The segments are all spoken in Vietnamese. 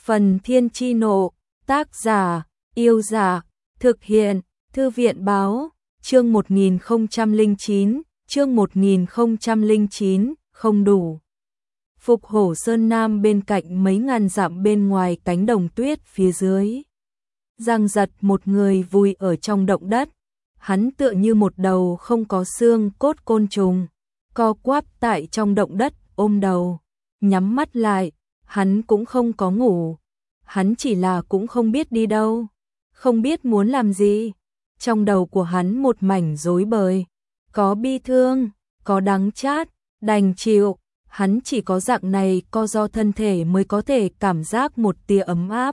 Phần Thiên Chi Nộ, tác giả, Yêu Giả, thực hiện, Thư viện Báo, chương 1009, chương 1009, không đủ. Phục Hổ Sơn Nam bên cạnh mấy ngàn dặm bên ngoài cánh đồng tuyết phía dưới. Giang Giật một người vùi ở trong động đất, hắn tựa như một đầu không có xương cốt côn trùng, co quắp tại trong động đất ôm đầu, nhắm mắt lại, hắn cũng không có ngủ, hắn chỉ là cũng không biết đi đâu, không biết muốn làm gì. Trong đầu của hắn một mảnh rối bời, có bi thương, có đắng chát, đành chịu, hắn chỉ có dạng này co do thân thể mới có thể cảm giác một tia ấm áp.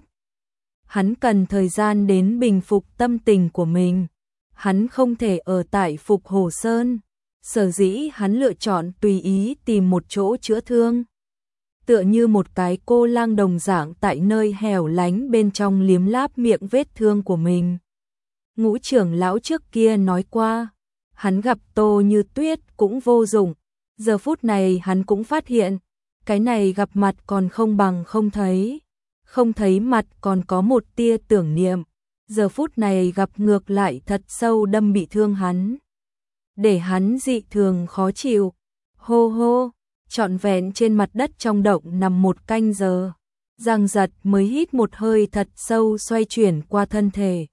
Hắn cần thời gian đến bình phục tâm tình của mình, hắn không thể ở tại Phục Hổ Sơn, sở dĩ hắn lựa chọn tùy ý tìm một chỗ chữa thương. Tựa như một cái cô lang đồng dạng tại nơi hẻo lánh bên trong liếm láp miệng vết thương của mình. Ngũ trưởng lão trước kia nói qua, hắn gặp Tô Như Tuyết cũng vô dụng, giờ phút này hắn cũng phát hiện, cái này gặp mặt còn không bằng không thấy, không thấy mặt còn có một tia tưởng niệm, giờ phút này gặp ngược lại thật sâu đâm bị thương hắn, để hắn dị thường khó chịu. Hô hô, trọn vẹn trên mặt đất trong động nằm một canh giờ, Giang Giật mới hít một hơi thật sâu, xoay chuyển qua thân thể,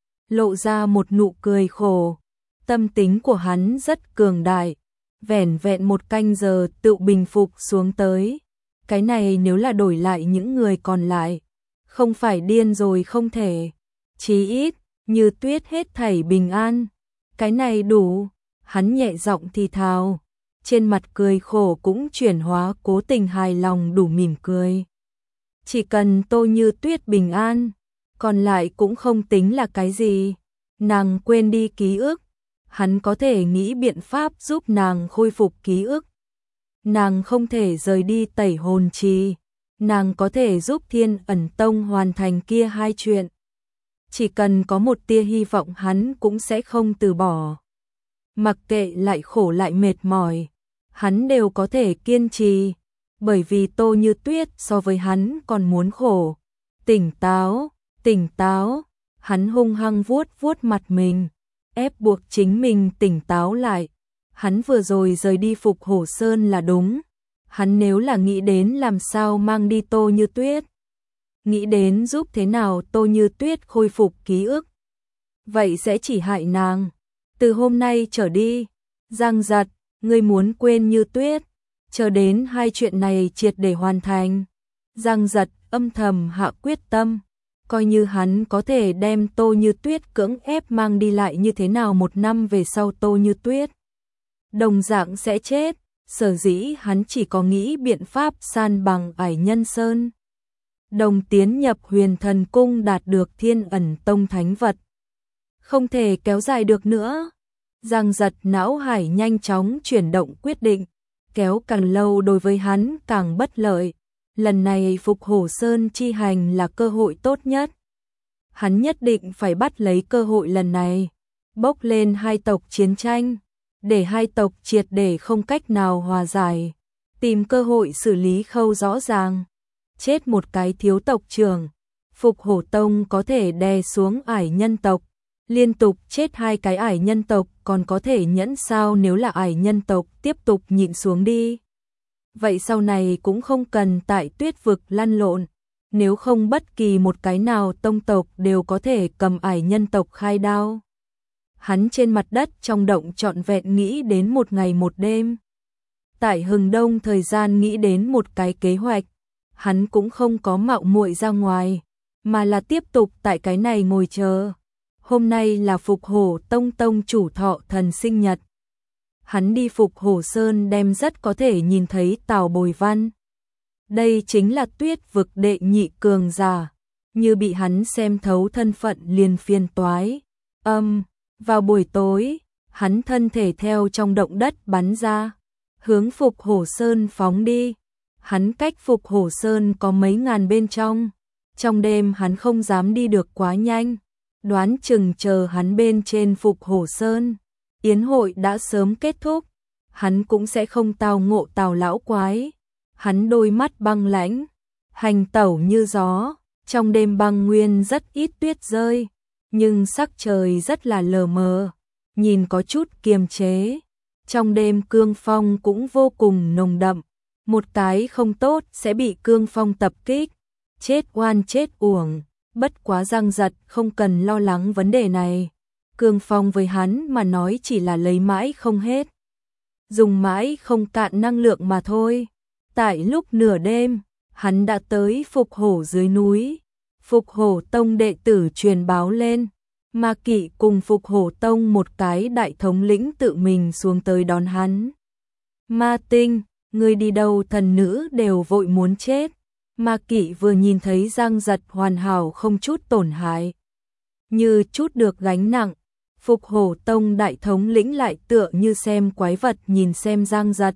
lộ ra một nụ cười khổ. Tâm tính của hắn rất cường đại, vẻn vẹn một canh giờ tự bình phục xuống tới. Cái này nếu là đổi lại những người còn lại, không phải điên rồi không thể. Chí ít, Như Tuyết hết thảy bình an, cái này đủ. Hắn nhẹ giọng thì thào, trên mặt cười khổ cũng chuyển hóa cố tình hài lòng đủ mỉm cười. Chỉ cần Tô Như Tuyết bình an, còn lại cũng không tính là cái gì. Nàng quên đi ký ức, hắn có thể nghĩ biện pháp giúp nàng khôi phục ký ức. Nàng không thể rời đi Tẩy Hồn Trì, nàng có thể giúp Thiên Ẩn Tông hoàn thành kia hai chuyện. Chỉ cần có một tia hy vọng hắn cũng sẽ không từ bỏ. Mặc kệ lại khổ lại mệt mỏi, hắn đều có thể kiên trì, bởi vì Tô Như Tuyết so với hắn còn muốn khổ. Tỉnh táo, tỉnh táo, hắn hung hăng vuốt vuốt mặt mình, ép buộc chính mình tỉnh táo lại. Hắn vừa rồi rời đi Phục Hổ Sơn là đúng, hắn nếu là nghĩ đến làm sao mang đi Tô Như Tuyết, nghĩ đến giúp thế nào Tô Như Tuyết khôi phục ký ức, vậy sẽ chỉ hại nàng. Từ hôm nay trở đi, Giang Giật, ngươi muốn quên Như Tuyết, chờ đến hai chuyện này triệt để hoàn thành. Giang Giật âm thầm hạ quyết tâm, coi như hắn có thể đem Tô Như Tuyết cưỡng ép mang đi lại như thế nào, một năm về sau Tô Như Tuyết đồng dạng sẽ chết, sở dĩ hắn chỉ có nghĩ biện pháp san bằng Ải Nhân Sơn, đồng tiến nhập Huyền Thần Cung, đạt được Thiên Ẩn Tông thánh vật. Không thể kéo dài được nữa. Giang Giật não hải nhanh chóng chuyển động, quyết định, kéo càng lâu đối với hắn càng bất lợi. Lần này Phục Hổ Sơn chi hành là cơ hội tốt nhất. Hắn nhất định phải bắt lấy cơ hội lần này, bốc lên hai tộc chiến tranh, để hai tộc triệt để không cách nào hòa giải, tìm cơ hội xử lý khâu rõ ràng. Chết một cái thiếu tộc trưởng, Phục Hổ Tông có thể đè xuống Ải Nhân tộc, liên tục chết hai cái Ải Nhân tộc còn có thể nhẫn sao? Nếu là Ải Nhân tộc tiếp tục nhịn xuống đi, vậy sau này cũng không cần tại tuyết vực lăn lộn, nếu không bất kỳ một cái nào tông tộc đều có thể cầm Ải Nhân tộc khai đao. Hắn trên mặt đất trong động trọn vẹn nghĩ đến một ngày một đêm. Tại Hừng Đông thời gian nghĩ đến một cái kế hoạch, hắn cũng không có mạo muội ra ngoài, mà là tiếp tục tại cái này ngồi chờ. Hôm nay là Phục Hổ Tông tông chủ thọ thần sinh nhật. Hắn đi Phục Hổ Sơn đem rất có thể nhìn thấy Tào Bồi Văn. Đây chính là tuyết vực đệ nhị cường giả, như bị hắn xem thấu thân phận liền phiền toái. Vào buổi tối, hắn thân thể theo trong động đất bắn ra, hướng Phục Hổ Sơn phóng đi. Hắn cách Phục Hổ Sơn có mấy ngàn bên trong đêm hắn không dám đi được quá nhanh, đoán chừng chờ hắn bên trên Phục Hổ Sơn, yến hội đã sớm kết thúc, hắn cũng sẽ không tao ngộ Tào lão quái. Hắn đôi mắt băng lãnh, hành tẩu như gió, trong đêm băng nguyên rất ít tuyết rơi, nhưng sắc trời rất là lờ mờ, nhìn có chút kiềm chế. Trong đêm cương phong cũng vô cùng nồng đậm, một cái không tốt sẽ bị cương phong tập kích, chết oan chết uổng, bất quá Giang Giật không cần lo lắng vấn đề này. Cương phong với hắn mà nói chỉ là lấy mãi không hết, dùng mãi không cạn năng lượng mà thôi. Tại lúc nửa đêm, hắn đã tới Phục Hổ dưới núi. Phục Hổ Tông đệ tử truyền báo lên, Ma Kỵ cùng Phục Hổ Tông một cái đại thống lĩnh tự mình xuống tới đón hắn. Ma Tinh, ngươi đi đâu? Thần nữ đều vội muốn chết. Ma Kỵ vừa nhìn thấy Giang Giật hoàn hảo không chút tổn hại, như chút được gánh nặng. Phục Hổ Tông đại thống lĩnh lại tựa như xem quái vật nhìn xem Giang Giật.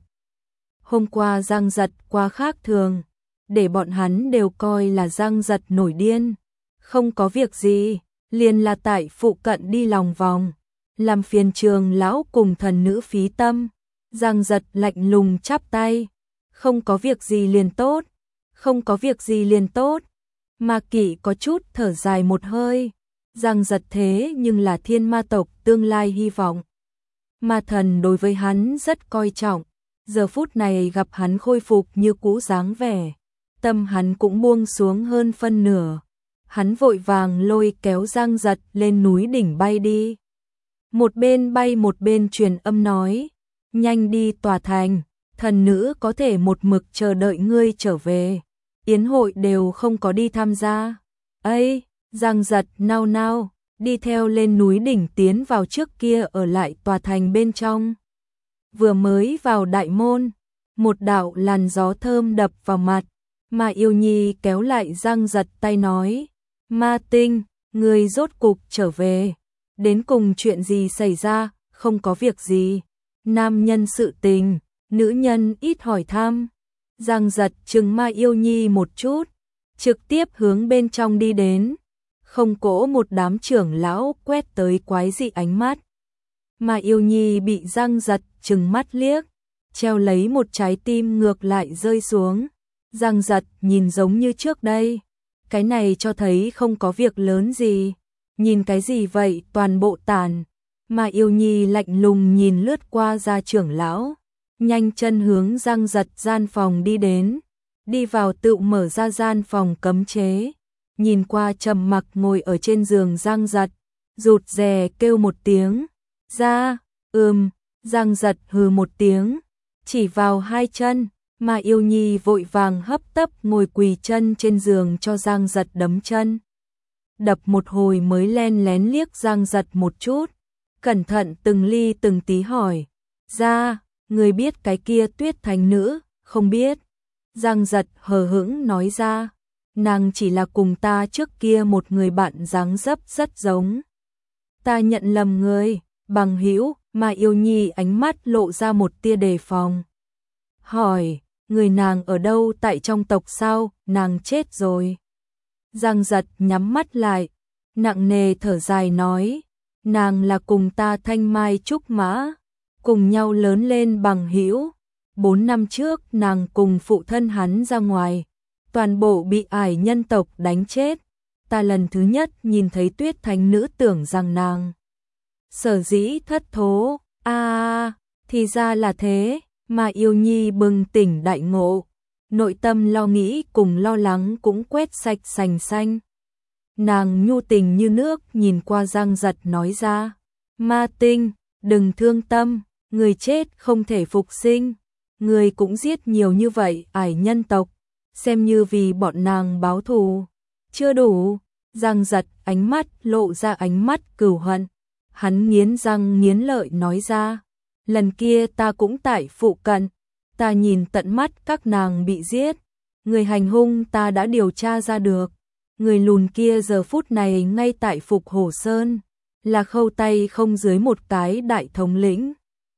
Hôm qua Giang Giật quá khác thường, để bọn hắn đều coi là Giang Giật nổi điên. Không có việc gì, liền là tại phụ cận đi lòng vòng, làm phiền Trường lão cùng thần nữ phí tâm. Giang Giật lạnh lùng chắp tay, không có việc gì liền tốt, không có việc gì liền tốt. Ma Kỵ có chút thở dài một hơi. Giang Giật thế nhưng là thiên ma tộc tương lai hy vọng. Ma thần đối với hắn rất coi trọng, giờ phút này gặp hắn khôi phục như cũ dáng vẻ, tâm hắn cũng buông xuống hơn phân nửa. Hắn vội vàng lôi kéo Giang Giật lên núi đỉnh bay đi. Một bên bay một bên truyền âm nói, nhanh đi tòa thành, thần nữ có thể một mực chờ đợi ngươi trở về. Yến hội đều không có đi tham gia. Ây! Giang Giật nao nao, đi theo lên núi đỉnh tiến vào trước kia ở lại tòa thành bên trong. Vừa mới vào đại môn, một đạo làn gió thơm đập vào mặt, mà Yêu Nhi kéo lại Giang Giật tay nói, Ma Tinh, người rốt cục trở về, đến cùng chuyện gì xảy ra? Không có việc gì, nam nhân sự tình, nữ nhân ít hỏi thăm. Giang Giật trừng Ma Yêu Nhi một chút, trực tiếp hướng bên trong đi đến. Không cỗ một đám trưởng lão quét tới quái dị ánh mắt. Mà Yêu Nhi bị Giang Giật trừng mắt liếc, treo lấy một trái tim ngược lại rơi xuống. Giang Giật nhìn giống như trước đây, cái này cho thấy không có việc lớn gì. Nhìn cái gì vậy? Toàn bộ tàn. Mà Yêu Nhi lạnh lùng nhìn lướt qua gia trưởng lão, nhanh chân hướng Giang Giật gian phòng đi đến, đi vào tự mở ra gian phòng cấm chế. Nhìn qua trầm mặc ngồi ở trên giường Giang Giật, rụt rè kêu một tiếng, ra, Giang Giật hừ một tiếng, chỉ vào hai chân, mà Yêu Nhi vội vàng hấp tấp ngồi quỳ chân trên giường cho Giang Giật đấm chân. Đập một hồi mới len lén liếc Giang Giật một chút, cẩn thận từng ly từng tí hỏi, ra, người biết cái kia Tuyết Thành nữ? Không biết. Giang Giật hờ hững nói ra, nàng chỉ là cùng ta trước kia một người bạn dáng dấp rất giống. Ta nhận lầm người, bằng hữu. Mà Yêu Nhi ánh mắt lộ ra một tia đề phòng. Hỏi, người nàng ở đâu? Tại trong tộc sao? Nàng chết rồi. Giang Giật nhắm mắt lại, nặng nề thở dài nói, nàng là cùng ta thanh mai trúc mã, cùng nhau lớn lên bằng hữu. 4 năm trước nàng cùng phụ thân hắn ra ngoài, toàn bộ bị ải nhân tộc đánh chết. Ta lần thứ nhất nhìn thấy Tuyết Thành nữ tưởng rằng nàng sở dĩ thất thố. Thì ra là thế. Mà Yêu Nhi bừng tỉnh đại ngộ, nội tâm lo nghĩ cùng lo lắng cũng quét sạch sành xanh. Nàng nhu tình như nước nhìn qua Giang Giật nói ra, Ma Tinh, đừng thương tâm, người chết không thể phục sinh, người cũng giết nhiều như vậy ải nhân tộc, xem như vì bọn nàng báo thù, chưa đủ. Giang Giật ánh mắt lộ ra ánh mắt cừu hận, hắn nghiến răng nghiến lợi nói ra, lần kia ta cũng tại phụ cận, ta nhìn tận mắt các nàng bị giết, người hành hung ta đã điều tra ra được, người lùn kia giờ phút này ngay tại Phục Hổ Sơn, là khâu tay không dưới một cái đại thống lĩnh.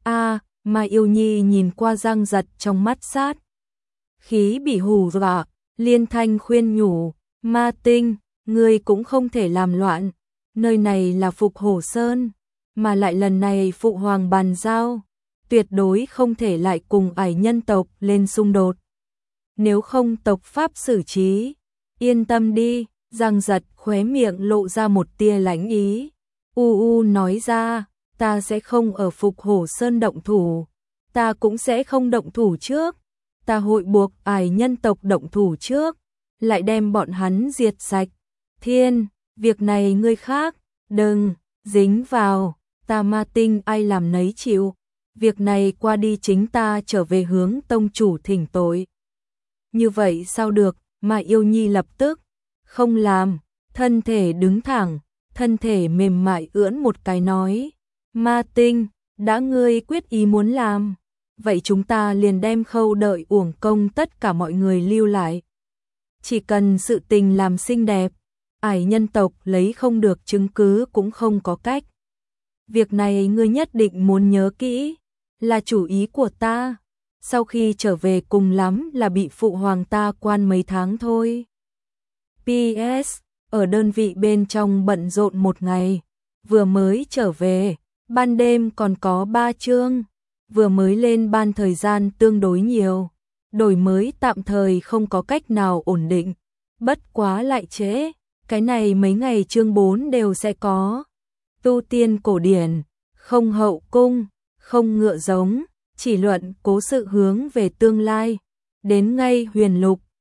Mà Yêu Nhi nhìn qua Giang Giật trong mắt sát khí bị hù dọa, liên thanh khuyên nhủ, Ma Tinh, ngươi cũng không thể làm loạn, nơi này là Phục Hổ Sơn, mà lại lần này phụ hoàng bàn giao, tuyệt đối không thể lại cùng ải nhân tộc lên xung đột. nếu không tộc pháp xử trí. Yên tâm đi, Giang Giật khóe miệng lộ ra một tia lãnh ý. Nói ra, ta sẽ không ở Phục Hổ Sơn động thủ, ta cũng sẽ không động thủ trước, ta hội buộc Ải nhân tộc động thủ trước, lại đem bọn hắn diệt sạch. Thiên, việc này ngươi khác, đừng dính vào, ta Ma Tinh ai làm nấy chịu, việc này qua đi chính ta trở về hướng tông chủ thỉnh tội. Như vậy sao được, mà Yêu Nhi lập tức không làm, thân thể đứng thẳng, thân thể mềm mại ưỡn một cái nói, Ma Tinh, đã ngươi quyết ý muốn làm, vậy chúng ta liền đem khâu đợi uổng công tất cả mọi người lưu lại. Chỉ cần sự tình làm xinh đẹp, Ải nhân tộc lấy không được chứng cứ cũng không có cách. Việc này ngươi nhất định muốn nhớ kỹ, là chủ ý của ta, sau khi trở về cùng lắm là bị phụ hoàng ta quan mấy tháng thôi. PS, ở đơn vị bên trong bận rộn một ngày, vừa mới trở về, ban đêm còn có 3 chương, vừa mới lên ban thời gian tương đối nhiều, đổi mới tạm thời không có cách nào ổn định, bất quá lại trễ, cái này mấy ngày chương 4 đều sẽ có. Tu tiên cổ điển, không hậu cung, không ngựa giống, chỉ luận cố sự hướng về tương lai, đến ngay huyền lục,